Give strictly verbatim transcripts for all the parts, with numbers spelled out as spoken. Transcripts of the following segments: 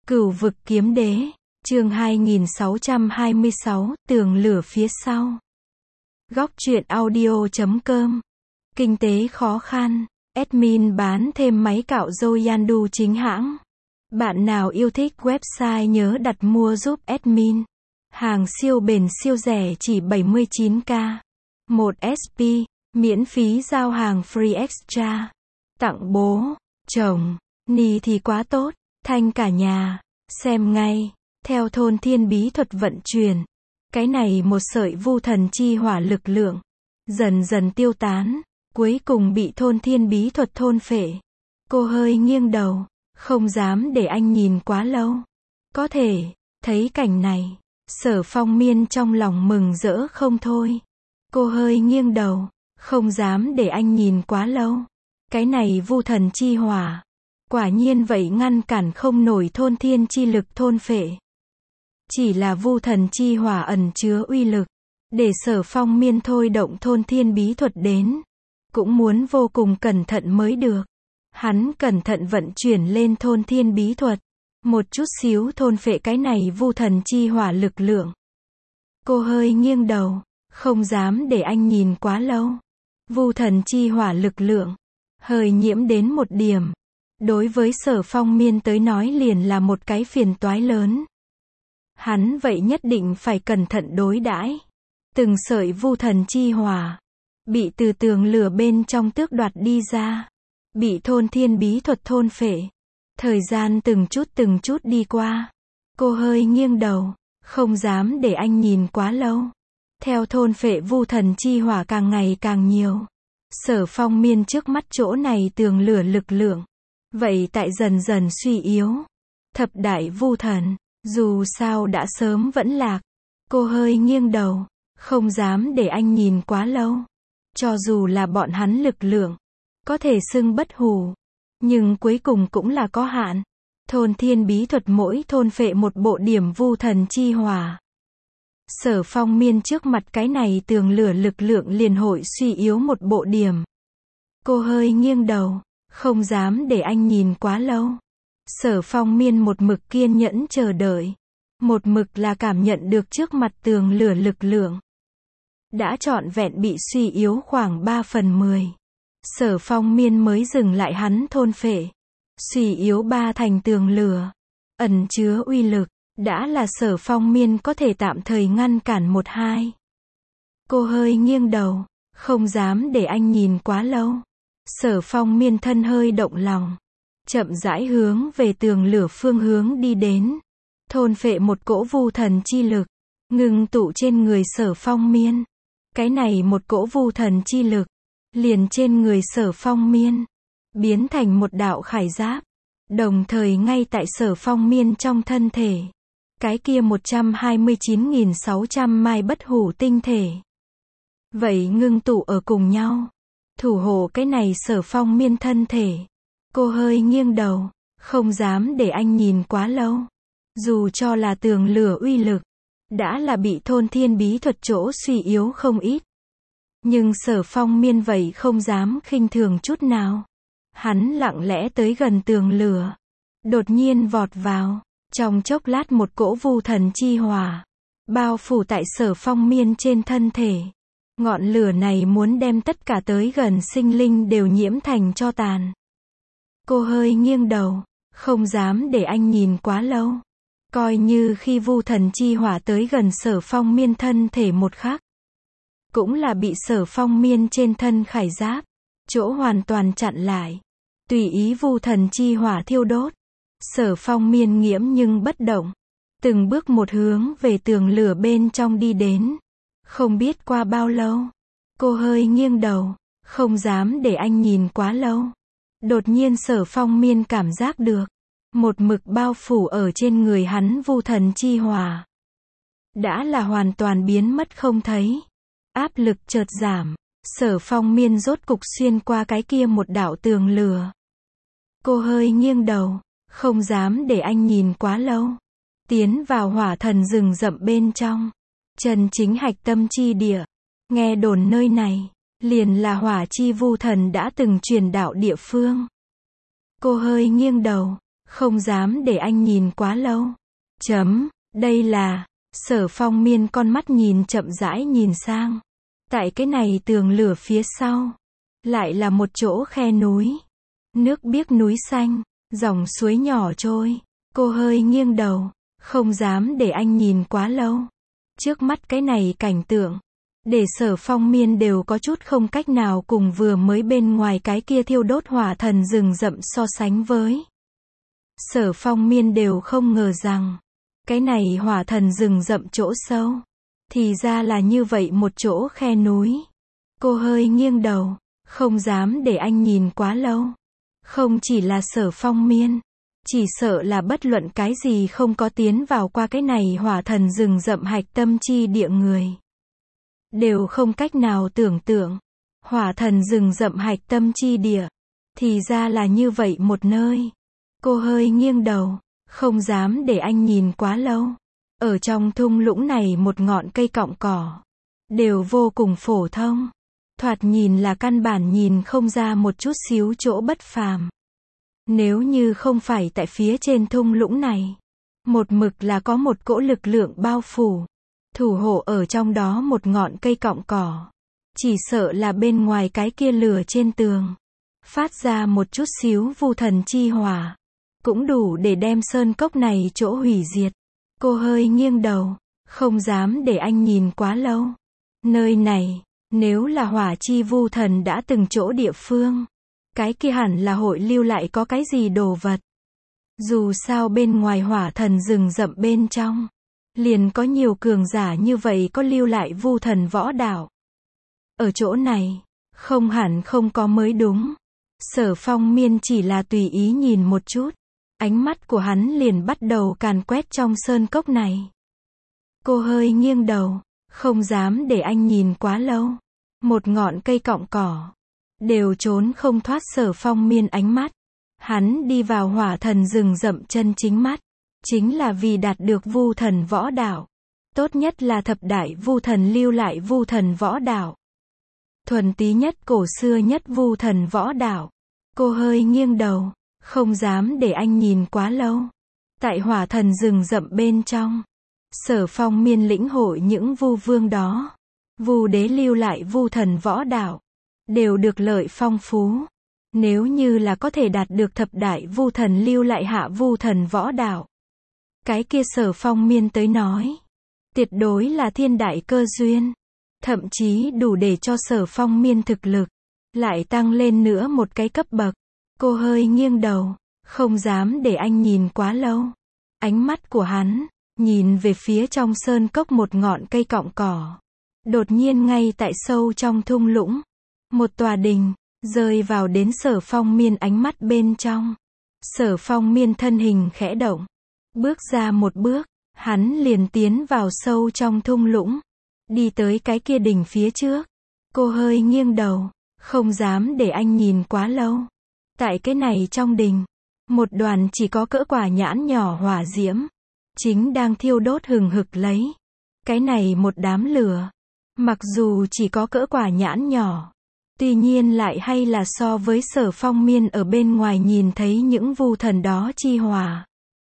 Cửu vực kiếm đế, chương hai nghìn sáu trăm hai mươi sáu, tường lửa phía sau. Góc truyện audio chấm com. Kinh tế khó khăn, admin bán thêm máy cạo râu Yandu chính hãng. Bạn nào yêu thích website nhớ đặt mua giúp admin. Hàng siêu bền siêu rẻ chỉ bảy mươi chín k. một ét pê, miễn phí giao hàng free extra. Tặng bố, chồng, ni thì quá tốt, thanh cả nhà. Xem ngay, theo thôn thiên bí thuật vận chuyển. Cái này một sợi vu thần chi hỏa lực lượng. Dần dần tiêu tán, cuối cùng bị thôn thiên bí thuật thôn phệ. Cô hơi nghiêng đầu, không dám để anh nhìn quá lâu. Có thể, thấy cảnh này, Sở Phong Miên trong lòng mừng rỡ không thôi. Cô hơi nghiêng đầu, không dám để anh nhìn quá lâu. Cái này vu thần chi hỏa. Quả nhiên vậy ngăn cản không nổi thôn thiên chi lực thôn phệ. Chỉ là vu thần chi hỏa ẩn chứa uy lực. Để Sở Phong Miên thôi động thôn thiên bí thuật đến. Cũng muốn vô cùng cẩn thận mới được. Hắn cẩn thận vận chuyển lên thôn thiên bí thuật. Một chút xíu thôn phệ cái này vu thần chi hỏa lực lượng. Cô hơi nghiêng đầu, không dám để anh nhìn quá lâu. Vu thần chi hỏa lực lượng. Hơi nhiễm đến một điểm. Đối với Sở Phong Miên tới nói liền là một cái phiền toái lớn. Hắn vậy nhất định phải cẩn thận đối đãi. Từng sợi vu thần chi hỏa. Bị từ tường lửa bên trong tước đoạt đi ra. Bị thôn thiên bí thuật thôn phệ. Thời gian từng chút từng chút đi qua. Cô hơi nghiêng đầu, không dám để anh nhìn quá lâu. Theo thôn phệ vu thần chi hỏa càng ngày càng nhiều. Sở Phong Miên trước mắt chỗ này tường lửa lực lượng. Vậy tại dần dần suy yếu. Thập đại vu thần, dù sao đã sớm vẫn lạc. Cô hơi nghiêng đầu, không dám để anh nhìn quá lâu. Cho dù là bọn hắn lực lượng, có thể xưng bất hủ. Nhưng cuối cùng cũng là có hạn. Thôn thiên bí thuật mỗi thôn phệ một bộ điểm vu thần chi hỏa. Sở Phong Miên trước mặt cái này tường lửa lực lượng liền hội suy yếu một bộ điểm. Cô hơi nghiêng đầu, không dám để anh nhìn quá lâu. Sở Phong Miên một mực kiên nhẫn chờ đợi. Một mực là cảm nhận được trước mặt tường lửa lực lượng. Đã trọn vẹn bị suy yếu khoảng ba phần mười. Sở Phong Miên mới dừng lại hắn thôn phệ. Suy yếu ba thành tường lửa. Ẩn chứa uy lực. Đã là Sở Phong Miên có thể tạm thời ngăn cản một hai. Cô hơi nghiêng đầu. Không dám để anh nhìn quá lâu. Sở Phong Miên thân hơi động lòng. Chậm rãi hướng về tường lửa phương hướng đi đến. Thôn phệ một cỗ vu thần chi lực. Ngưng tụ trên người Sở Phong Miên. Cái này một cỗ vu thần chi lực. Liền trên người Sở Phong Miên. Biến thành một đạo khải giáp. Đồng thời ngay tại Sở Phong Miên trong thân thể. Cái kia một trăm hai mươi chín nghìn sáu trăm mai bất hủ tinh thể. Vậy ngưng tụ ở cùng nhau. Thủ hộ cái này Sở Phong Miên thân thể. Cô hơi nghiêng đầu. Không dám để anh nhìn quá lâu. Dù cho là tường lửa uy lực. Đã là bị thôn thiên bí thuật chỗ suy yếu không ít. Nhưng Sở Phong Miên vậy không dám khinh thường chút nào. Hắn lặng lẽ tới gần tường lửa. Đột nhiên vọt vào. Trong chốc lát một cỗ vu thần chi hỏa. Bao phủ tại Sở Phong Miên trên thân thể. Ngọn lửa này muốn đem tất cả tới gần sinh linh đều nhiễm thành tro tàn. Cô hơi nghiêng đầu. Không dám để anh nhìn quá lâu. Coi như khi vu thần chi hỏa tới gần Sở Phong Miên thân thể một khắc. Cũng là bị Sở Phong Miên trên thân khải giáp. Chỗ hoàn toàn chặn lại. Tùy ý vu thần chi hỏa thiêu đốt. Sở Phong Miên nghiễm nhưng bất động. Từng bước một hướng về tường lửa bên trong đi đến. Không biết qua bao lâu. Cô hơi nghiêng đầu. Không dám để anh nhìn quá lâu. Đột nhiên Sở Phong Miên cảm giác được. Một mực bao phủ ở trên người hắn vu thần chi hỏa. Đã là hoàn toàn biến mất không thấy. Áp lực chợt giảm. Sở Phong Miên rốt cục xuyên qua cái kia một đạo tường lửa. Cô hơi nghiêng đầu. Không dám để anh nhìn quá lâu. Tiến vào hỏa thần rừng rậm bên trong. Chân chính hạch tâm chi địa. Nghe đồn nơi này. Liền là hỏa chi vu thần đã từng truyền đạo địa phương. Cô hơi nghiêng đầu. Không dám để anh nhìn quá lâu. Chấm, đây là, Sở Phong Miên con mắt nhìn chậm rãi nhìn sang. Tại cái này tường lửa phía sau, lại là một chỗ khe núi. Nước biếc núi xanh, dòng suối nhỏ trôi. Cô hơi nghiêng đầu, không dám để anh nhìn quá lâu. Trước mắt cái này cảnh tượng, để Sở Phong Miên đều có chút không cách nào cùng vừa mới bên ngoài cái kia thiêu đốt hỏa thần rừng rậm so sánh với. Sở Phong Miên đều không ngờ rằng, cái này hỏa thần rừng rậm chỗ sâu, thì ra là như vậy một chỗ khe núi. Cô hơi nghiêng đầu, không dám để anh nhìn quá lâu. Không chỉ là Sở Phong Miên, chỉ sợ là bất luận cái gì không có tiến vào qua cái này hỏa thần rừng rậm hạch tâm chi địa người, đều không cách nào tưởng tượng, hỏa thần rừng rậm hạch tâm chi địa, thì ra là như vậy một nơi. Cô hơi nghiêng đầu, không dám để anh nhìn quá lâu. Ở trong thung lũng này một ngọn cây cọng cỏ, đều vô cùng phổ thông. Thoạt nhìn là căn bản nhìn không ra một chút xíu chỗ bất phàm. Nếu như không phải tại phía trên thung lũng này, một mực là có một cỗ lực lượng bao phủ, thủ hộ ở trong đó một ngọn cây cọng cỏ. Chỉ sợ là bên ngoài cái kia lửa trên tường, phát ra một chút xíu vu thần chi hỏa, cũng đủ để đem sơn cốc này chỗ hủy diệt. Cô hơi nghiêng đầu, không dám để anh nhìn quá lâu. Nơi này, nếu là hỏa chi vu thần đã từng chỗ địa phương, cái kia hẳn là hội lưu lại có cái gì đồ vật. Dù sao bên ngoài hỏa thần rừng rậm bên trong, liền có nhiều cường giả như vậy có lưu lại vu thần võ đạo. Ở chỗ này, không hẳn không có mới đúng. Sở Phong Miên chỉ là tùy ý nhìn một chút, ánh mắt của hắn liền bắt đầu càn quét trong sơn cốc này. Cô hơi nghiêng đầu, không dám để anh nhìn quá lâu. Một ngọn cây cọng cỏ, đều trốn không thoát Sở Phong Miên ánh mắt. Hắn đi vào hỏa thần rừng rậm chân chính mắt, chính là vì đạt được vu thần võ đạo. Tốt nhất là thập đại vu thần lưu lại vu thần võ đạo. Thuần túy nhất cổ xưa nhất vu thần võ đạo. Cô hơi nghiêng đầu, không dám để anh nhìn quá lâu. Tại hỏa thần rừng rậm bên trong, Sở Phong Miên lĩnh hội những vu vương đó. Vu đế lưu lại vu thần võ đạo, đều được lợi phong phú. Nếu như là có thể đạt được thập đại vu thần lưu lại hạ vu thần võ đạo, cái kia Sở Phong Miên tới nói, tuyệt đối là thiên đại cơ duyên. Thậm chí đủ để cho Sở Phong Miên thực lực lại tăng lên nữa một cái cấp bậc. Cô hơi nghiêng đầu, không dám để anh nhìn quá lâu. Ánh mắt của hắn nhìn về phía trong sơn cốc một ngọn cây cọng cỏ. Đột nhiên ngay tại sâu trong thung lũng, một tòa đình rơi vào đến Sở Phong Miên ánh mắt bên trong. Sở Phong Miên thân hình khẽ động, bước ra một bước, hắn liền tiến vào sâu trong thung lũng, đi tới cái kia đình phía trước. Cô hơi nghiêng đầu, không dám để anh nhìn quá lâu. Tại cái này trong đình, một đoàn chỉ có cỡ quả nhãn nhỏ hỏa diễm, chính đang thiêu đốt hừng hực lấy. Cái này một đám lửa, mặc dù chỉ có cỡ quả nhãn nhỏ, tuy nhiên lại hay là so với Sở Phong Miên ở bên ngoài nhìn thấy những vu thần đó chi hỏa,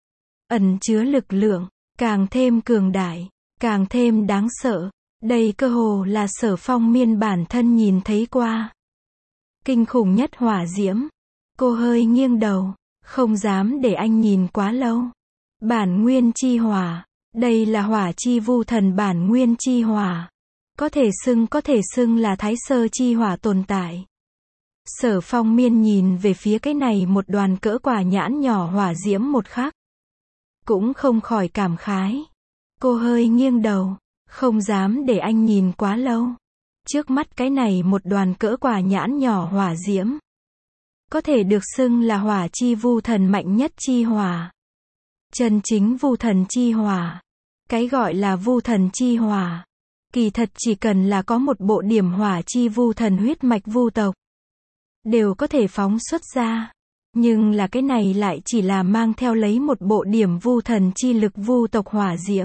ẩn chứa lực lượng, càng thêm cường đại, càng thêm đáng sợ. Đây cơ hồ là Sở Phong Miên bản thân nhìn thấy qua. Kinh khủng nhất hỏa diễm. Cô hơi nghiêng đầu, không dám để anh nhìn quá lâu. Bản nguyên chi hỏa, đây là hỏa chi vu thần bản nguyên chi hỏa. Có thể xưng có thể xưng là thái sơ chi hỏa tồn tại. Sở Phong Miên nhìn về phía cái này một đoàn cỡ quả nhãn nhỏ hỏa diễm một khắc, cũng không khỏi cảm khái. Cô hơi nghiêng đầu, không dám để anh nhìn quá lâu. Trước mắt cái này một đoàn cỡ quả nhãn nhỏ hỏa diễm, có thể được xưng là hỏa chi vu thần mạnh nhất chi hỏa. Chân chính vu thần chi hỏa. Cái gọi là vu thần chi hỏa, kỳ thật chỉ cần là có một bộ điểm hỏa chi vu thần huyết mạch vu tộc, đều có thể phóng xuất ra. Nhưng là cái này lại chỉ là mang theo lấy một bộ điểm vu thần chi lực vu tộc hỏa diễm,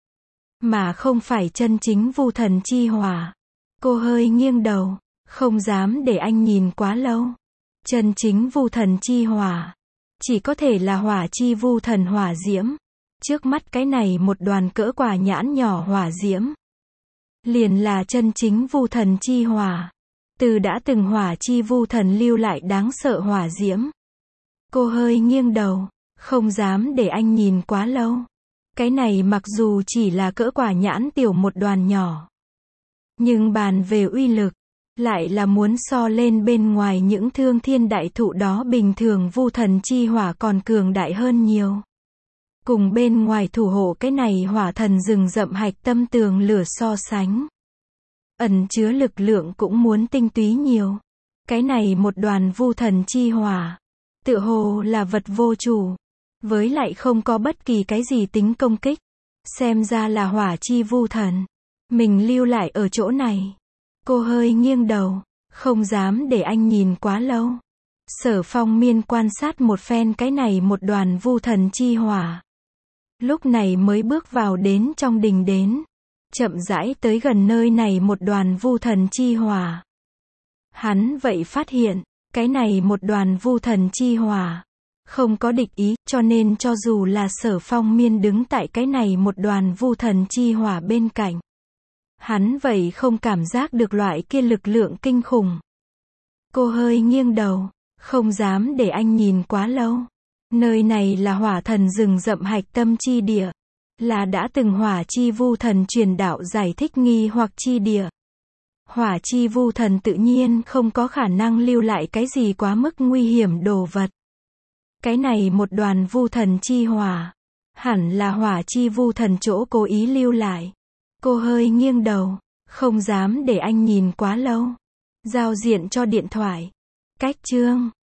mà không phải chân chính vu thần chi hỏa. Cô hơi nghiêng đầu, không dám để anh nhìn quá lâu. Chân chính vu thần chi hỏa, chỉ có thể là hỏa chi vu thần hỏa diễm. Trước mắt cái này một đoàn cỡ quả nhãn nhỏ hỏa diễm, liền là chân chính vu thần chi hỏa. Từ đã từng hỏa chi vu thần lưu lại đáng sợ hỏa diễm. Cô hơi nghiêng đầu, không dám để anh nhìn quá lâu. Cái này mặc dù chỉ là cỡ quả nhãn tiểu một đoàn nhỏ, nhưng bàn về uy lực, lại là muốn so lên bên ngoài những thương thiên đại thụ đó bình thường vu thần chi hỏa còn cường đại hơn nhiều. Cùng bên ngoài thủ hộ cái này hỏa thần rừng rậm hạch tâm tường lửa so sánh, ẩn chứa lực lượng cũng muốn tinh túy nhiều. Cái này một đoàn vu thần chi hỏa, tựa hồ là vật vô chủ, với lại không có bất kỳ cái gì tính công kích. Xem ra là hỏa chi vu thần. Mình lưu lại ở chỗ này. Cô hơi nghiêng đầu, không dám để anh nhìn quá lâu. Sở Phong Miên quan sát một phen cái này một đoàn vu thần chi hỏa. Lúc này mới bước vào đến trong đình đến. Chậm rãi tới gần nơi này một đoàn vu thần chi hỏa. Hắn vậy phát hiện, cái này một đoàn vu thần chi hỏa không có địch ý, cho nên cho dù là Sở Phong Miên đứng tại cái này một đoàn vu thần chi hỏa bên cạnh, hắn vậy không cảm giác được loại kia lực lượng kinh khủng. Cô hơi nghiêng đầu, không dám để anh nhìn quá lâu. Nơi này là hỏa thần rừng rậm hạch tâm chi địa, là đã từng hỏa chi vu thần truyền đạo giải thích nghi hoặc chi địa. Hỏa chi vu thần tự nhiên không có khả năng lưu lại cái gì quá mức nguy hiểm đồ vật. Cái này một đoàn vu thần chi hỏa, hẳn là hỏa chi vu thần chỗ cố ý lưu lại. Cô hơi nghiêng đầu, không dám để anh nhìn quá lâu. Giao diện cho điện thoại. Cách chương